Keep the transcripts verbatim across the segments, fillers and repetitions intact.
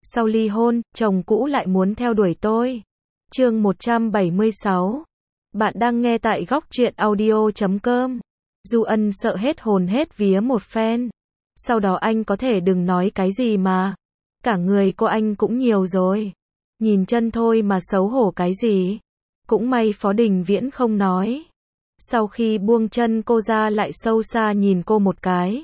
sau ly hôn, chồng cũ lại muốn theo đuổi tôi. Chương một trăm bảy mươi sáu. Bạn đang nghe tại góc truyện audio chấm com. Du Ân sợ hết hồn hết vía một phen. Sau đó anh có thể đừng nói cái gì mà. Cả người cô anh cũng nhiều rồi. Nhìn chân thôi mà xấu hổ cái gì. Cũng may Phó Đình Viễn không nói. Sau khi buông chân cô ra lại sâu xa nhìn cô một cái.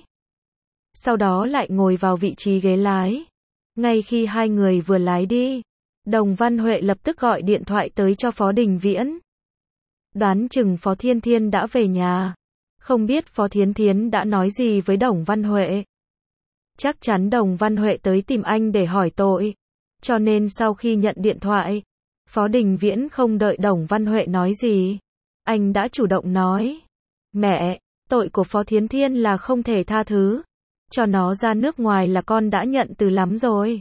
Sau đó lại ngồi vào vị trí ghế lái. Ngay khi hai người vừa lái đi, Đồng Văn Huệ lập tức gọi điện thoại tới cho Phó Đình Viễn. Đoán chừng Phó Thiên Thiên đã về nhà. Không biết Phó Thiến Thiến đã nói gì với Đồng Văn Huệ. Chắc chắn Đồng Văn Huệ tới tìm anh để hỏi tội. Cho nên sau khi nhận điện thoại, Phó Đình Viễn không đợi Đồng Văn Huệ nói gì. Anh đã chủ động nói. Mẹ, tội của Phó Thiến Thiên là không thể tha thứ. Cho nó ra nước ngoài là con đã nhận từ lắm rồi.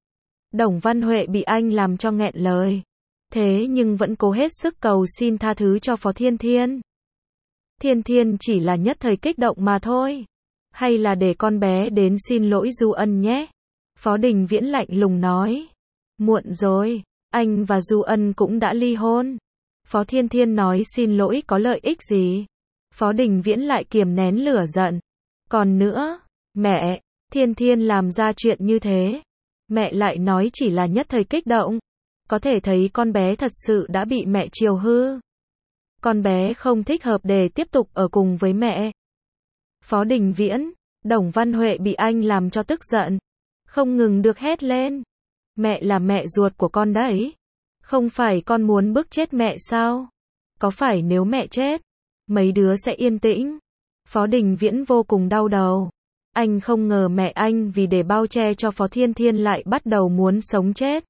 Đồng Văn Huệ bị anh làm cho nghẹn lời. Thế nhưng vẫn cố hết sức cầu xin tha thứ cho Phó Thiên Thiên. Thiên Thiên chỉ là nhất thời kích động mà thôi. Hay là để con bé đến xin lỗi Du Ân nhé. Phó Đình Viễn lạnh lùng nói. Muộn rồi, anh và Du Ân cũng đã ly hôn. Phó Thiên Thiên nói xin lỗi có lợi ích gì. Phó Đình Viễn lại kiềm nén lửa giận. Còn nữa, mẹ, Thiên Thiên làm ra chuyện như thế. Mẹ lại nói chỉ là nhất thời kích động. Có thể thấy con bé thật sự đã bị mẹ chiều hư. Con bé không thích hợp để tiếp tục ở cùng với mẹ. Phó Đình Viễn, Đồng Văn Huệ bị anh làm cho tức giận. Không ngừng được hét lên. Mẹ là mẹ ruột của con đấy. Không phải con muốn bức chết mẹ sao? Có phải nếu mẹ chết, mấy đứa sẽ yên tĩnh? Phó Đình Viễn vô cùng đau đầu. Anh không ngờ mẹ anh vì để bao che cho Phó Thiên Thiên lại bắt đầu muốn sống chết.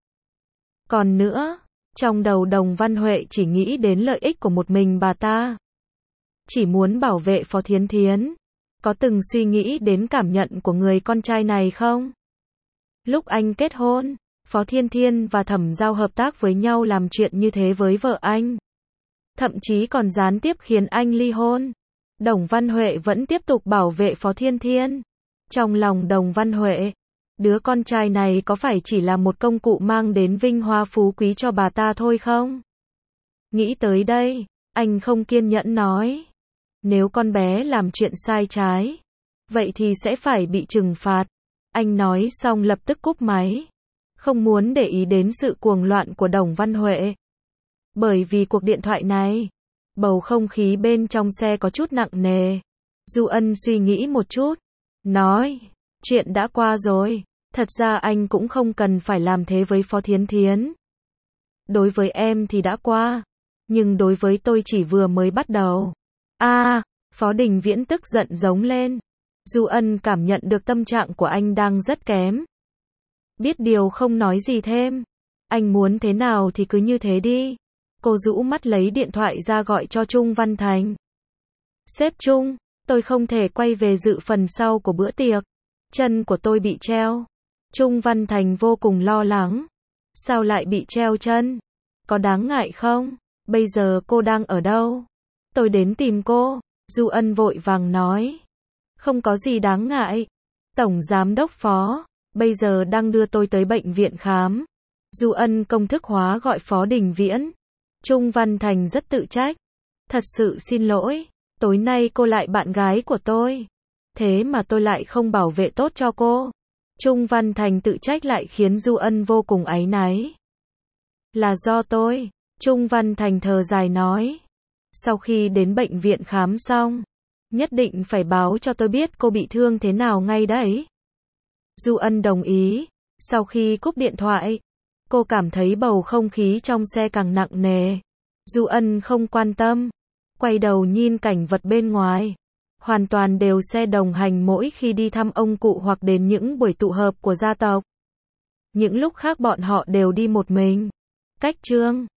Còn nữa, trong đầu Đồng Văn Huệ chỉ nghĩ đến lợi ích của một mình bà ta. Chỉ muốn bảo vệ Phó Thiến Thiến. Có từng suy nghĩ đến cảm nhận của người con trai này không? Lúc anh kết hôn, Phó Thiên Thiên và Thẩm Giao hợp tác với nhau làm chuyện như thế với vợ anh. Thậm chí còn gián tiếp khiến anh ly hôn. Đồng Văn Huệ vẫn tiếp tục bảo vệ Phó Thiên Thiên. Trong lòng Đồng Văn Huệ, đứa con trai này có phải chỉ là một công cụ mang đến vinh hoa phú quý cho bà ta thôi không? Nghĩ tới đây, anh không kiên nhẫn nói. Nếu con bé làm chuyện sai trái, vậy thì sẽ phải bị trừng phạt. Anh nói xong lập tức cúp máy. Không muốn để ý đến sự cuồng loạn của Đồng Văn Huệ. Bởi vì cuộc điện thoại này, bầu không khí bên trong xe có chút nặng nề. Du Ân suy nghĩ một chút, nói, chuyện đã qua rồi. Thật ra anh cũng không cần phải làm thế với Phó Thiến Thiến. Đối với em thì đã qua, nhưng đối với tôi chỉ vừa mới bắt đầu. A, à, Phó Đình Viễn tức giận giống lên. Du Ân cảm nhận được tâm trạng của anh đang rất kém. Biết điều không nói gì thêm. Anh muốn thế nào thì cứ như thế đi. Cô rũ mắt lấy điện thoại ra gọi cho Trung Văn Thành. Sếp Trung, tôi không thể quay về dự phần sau của bữa tiệc. Chân của tôi bị treo. Trung Văn Thành vô cùng lo lắng. Sao lại bị treo chân? Có đáng ngại không? Bây giờ cô đang ở đâu? Tôi đến tìm cô. Du Ân vội vàng nói. Không có gì đáng ngại. Tổng Giám đốc Phó, bây giờ đang đưa tôi tới bệnh viện khám. Du Ân công thức hóa gọi Phó Đình Viễn. Trung Văn Thành rất tự trách. Thật sự xin lỗi, tối nay cô lại bạn gái của tôi. Thế mà tôi lại không bảo vệ tốt cho cô. Trung Văn Thành tự trách lại khiến Du Ân vô cùng áy náy. Là do tôi, Trung Văn Thành thở dài nói. Sau khi đến bệnh viện khám xong, nhất định phải báo cho tôi biết cô bị thương thế nào ngay đấy. Du Ân đồng ý. Sau khi cúp điện thoại, cô cảm thấy bầu không khí trong xe càng nặng nề. Du Ân không quan tâm, quay đầu nhìn cảnh vật bên ngoài. Hoàn toàn đều xe đồng hành mỗi khi đi thăm ông cụ hoặc đến những buổi tụ họp của gia tộc. Những lúc khác bọn họ đều đi một mình. Cách chương